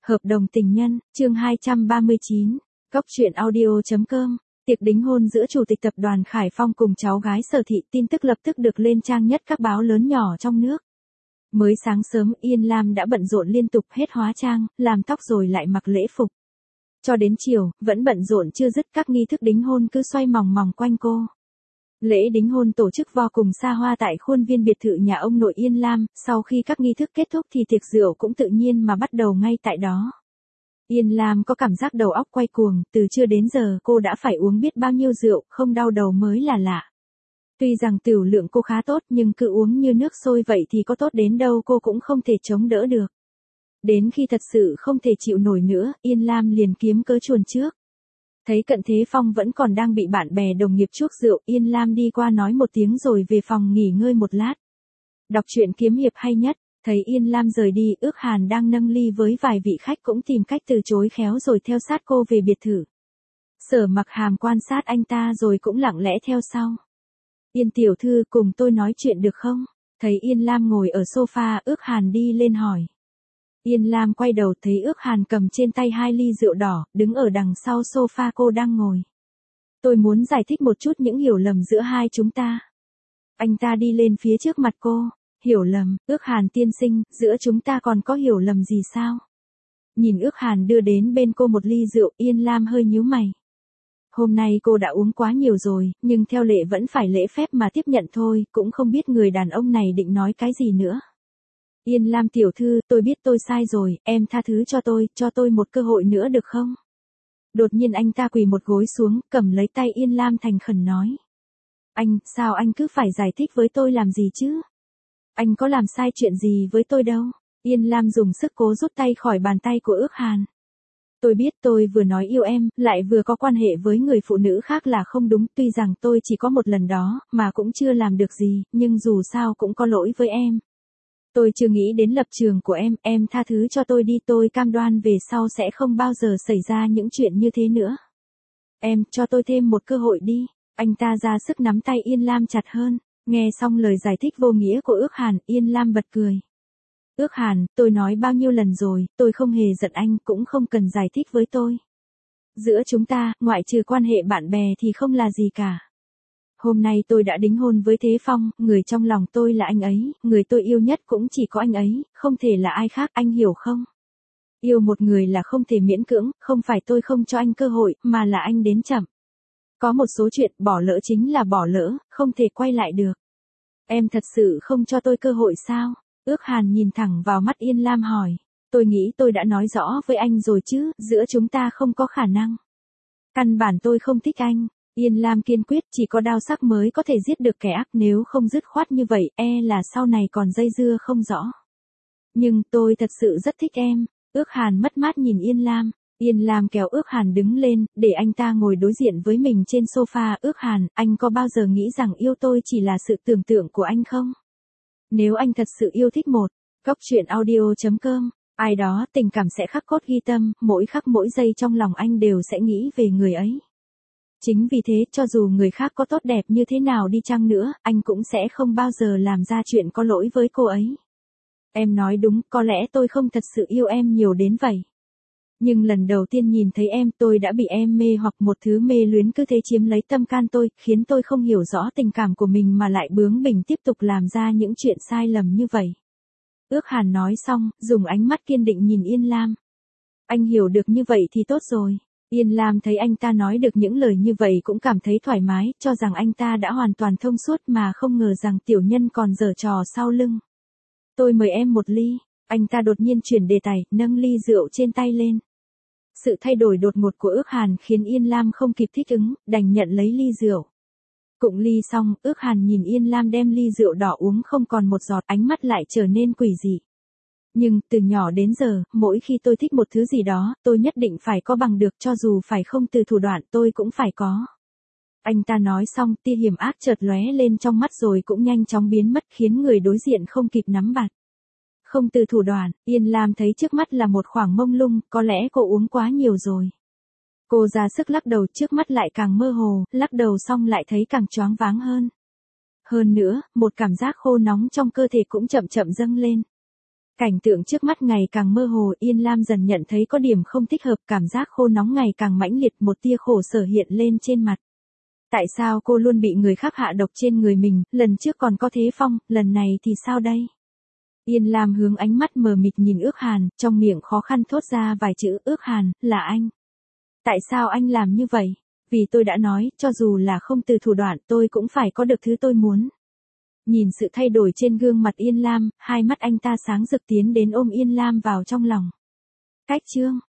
Hợp đồng tình nhân, chương 239, Cóc truyện audio.com. Tiệc đính hôn giữa chủ tịch tập đoàn Khải Phong cùng cháu gái Sở Thị, tin tức lập tức được lên trang nhất các báo lớn nhỏ trong nước. Mới sáng sớm, Yên Lam đã bận rộn liên tục, hết hóa trang, làm tóc rồi lại mặc lễ phục. Cho đến chiều, vẫn bận rộn chưa dứt, các nghi thức đính hôn cứ xoay mòng mòng quanh cô. Lễ đính hôn tổ chức vô cùng xa hoa tại khuôn viên biệt thự nhà ông nội Yên Lam, sau khi các nghi thức kết thúc thì tiệc rượu cũng tự nhiên mà bắt đầu ngay tại đó. Yên Lam có cảm giác đầu óc quay cuồng, từ trưa đến giờ cô đã phải uống biết bao nhiêu rượu, không đau đầu mới là lạ. Tuy rằng tửu lượng cô khá tốt nhưng cứ uống như nước sôi vậy thì có tốt đến đâu cô cũng không thể chống đỡ được. Đến khi thật sự không thể chịu nổi nữa, Yên Lam liền kiếm cớ chuồn trước. Thấy Cận Thế Phong vẫn còn đang bị bạn bè đồng nghiệp chuốc rượu, Yên Lam đi qua nói một tiếng rồi về phòng nghỉ ngơi một lát. Đọc truyện kiếm hiệp hay nhất, thấy Yên Lam rời đi, Ước Hàn đang nâng ly với vài vị khách cũng tìm cách từ chối khéo rồi theo sát cô về biệt thự. Sở Mặc Hàm quan sát anh ta rồi cũng lặng lẽ theo sau. Yên tiểu thư, cùng tôi nói chuyện được không? Thấy Yên Lam ngồi ở sofa, Ước Hàn đi lên hỏi. Yên Lam quay đầu thấy Ước Hàn cầm trên tay 2 ly rượu đỏ, đứng ở đằng sau sofa cô đang ngồi. Tôi muốn giải thích một chút những hiểu lầm giữa hai chúng ta. Anh ta đi lên phía trước mặt cô. Hiểu lầm, Ước Hàn tiên sinh, giữa chúng ta còn có hiểu lầm gì sao? Nhìn Ước Hàn đưa đến bên cô một ly rượu, Yên Lam hơi nhíu mày. Hôm nay cô đã uống quá nhiều rồi, nhưng theo lệ vẫn phải lễ phép mà tiếp nhận thôi, cũng không biết người đàn ông này định nói cái gì nữa. Yên Lam tiểu thư, tôi biết tôi sai rồi, em tha thứ cho tôi một cơ hội nữa được không? Đột nhiên anh ta quỳ một gối xuống, cầm lấy tay Yên Lam thành khẩn nói. Sao anh cứ phải giải thích với tôi làm gì chứ? Anh có làm sai chuyện gì với tôi đâu. Yên Lam dùng sức cố rút tay khỏi bàn tay của Ước Hàn. Tôi biết tôi vừa nói yêu em, lại vừa có quan hệ với người phụ nữ khác là không đúng, tuy rằng tôi chỉ có một lần đó, mà cũng chưa làm được gì, nhưng dù sao cũng có lỗi với em. Tôi chưa nghĩ đến lập trường của em tha thứ cho tôi đi, tôi cam đoan về sau sẽ không bao giờ xảy ra những chuyện như thế nữa. Em, cho tôi thêm một cơ hội đi. Anh ta ra sức nắm tay Yên Lam chặt hơn. Nghe xong lời giải thích vô nghĩa của Ước Hàn, Yên Lam bật cười. Ước Hàn, tôi nói bao nhiêu lần rồi, tôi không hề giận anh, cũng không cần giải thích với tôi. Giữa chúng ta, ngoại trừ quan hệ bạn bè thì không là gì cả. Hôm nay tôi đã đính hôn với Thế Phong, người trong lòng tôi là anh ấy, người tôi yêu nhất cũng chỉ có anh ấy, không thể là ai khác, anh hiểu không? Yêu một người là không thể miễn cưỡng, không phải tôi không cho anh cơ hội, mà là anh đến chậm. Có một số chuyện bỏ lỡ chính là bỏ lỡ, không thể quay lại được. Em thật sự không cho tôi cơ hội sao? Ước Hàn nhìn thẳng vào mắt Yên Lam hỏi. Tôi nghĩ tôi đã nói rõ với anh rồi chứ, giữa chúng ta không có khả năng. Căn bản tôi không thích anh. Yên Lam kiên quyết, chỉ có đao sắc mới có thể giết được kẻ ác, nếu không dứt khoát như vậy, là sau này còn dây dưa không rõ. Nhưng tôi thật sự rất thích em. Ước Hàn mất mát nhìn Yên Lam. Yên Lam kéo Ước Hàn đứng lên, để anh ta ngồi đối diện với mình trên sofa. Ước Hàn, anh có bao giờ nghĩ rằng yêu tôi chỉ là sự tưởng tượng của anh không? Nếu anh thật sự yêu thích một, Cóc truyện audio.com, ai đó, tình cảm sẽ khắc cốt ghi tâm, mỗi khắc mỗi giây trong lòng anh đều sẽ nghĩ về người ấy. Chính vì thế, cho dù người khác có tốt đẹp như thế nào đi chăng nữa, anh cũng sẽ không bao giờ làm ra chuyện có lỗi với cô ấy. Em nói đúng, có lẽ tôi không thật sự yêu em nhiều đến vậy. Nhưng lần đầu tiên nhìn thấy em, tôi đã bị em mê hoặc, một thứ mê luyến cứ thế chiếm lấy tâm can tôi, khiến tôi không hiểu rõ tình cảm của mình mà lại bướng bỉnh tiếp tục làm ra những chuyện sai lầm như vậy. Ước Hàn nói xong, dùng ánh mắt kiên định nhìn Yên Lam. Anh hiểu được như vậy thì tốt rồi. Yên Lam thấy anh ta nói được những lời như vậy cũng cảm thấy thoải mái, cho rằng anh ta đã hoàn toàn thông suốt mà không ngờ rằng tiểu nhân còn giở trò sau lưng. Tôi mời em một ly. Anh ta đột nhiên chuyển đề tài, nâng ly rượu trên tay lên. Sự thay đổi đột ngột của Ước Hàn khiến Yên Lam không kịp thích ứng, đành nhận lấy ly rượu. Cụng ly xong, Ước Hàn nhìn Yên Lam đem ly rượu đỏ uống không còn một giọt, ánh mắt lại trở nên quỷ dị. Nhưng, từ nhỏ đến giờ, mỗi khi tôi thích một thứ gì đó, tôi nhất định phải có bằng được, cho dù phải không từ thủ đoạn tôi cũng phải có. Anh ta nói xong, tia hiểm ác chợt lóe lên trong mắt rồi cũng nhanh chóng biến mất, khiến người đối diện không kịp nắm bắt. Không từ thủ đoạn, Yên Lam thấy trước mắt là một khoảng mông lung, có lẽ cô uống quá nhiều rồi. Cô ra sức lắc đầu, trước mắt lại càng mơ hồ, lắc đầu xong lại thấy càng choáng váng hơn. Hơn nữa, một cảm giác khô nóng trong cơ thể cũng chậm chậm dâng lên. Cảnh tượng trước mắt ngày càng mơ hồ, Yên Lam dần nhận thấy có điểm không thích hợp, cảm giác khô nóng ngày càng mãnh liệt, một tia khổ sở hiện lên trên mặt. Tại sao cô luôn bị người khác hạ độc trên người mình, lần trước còn có Thế Phong, lần này thì sao đây? Yên Lam hướng ánh mắt mờ mịt nhìn Ước Hàn, trong miệng khó khăn thốt ra vài chữ, Ước Hàn, là anh. Tại sao anh làm như vậy? Vì tôi đã nói, cho dù là không từ thủ đoạn, tôi cũng phải có được thứ tôi muốn. Nhìn sự thay đổi trên gương mặt Yên Lam, hai mắt anh ta sáng rực tiến đến ôm Yên Lam vào trong lòng. Cách chương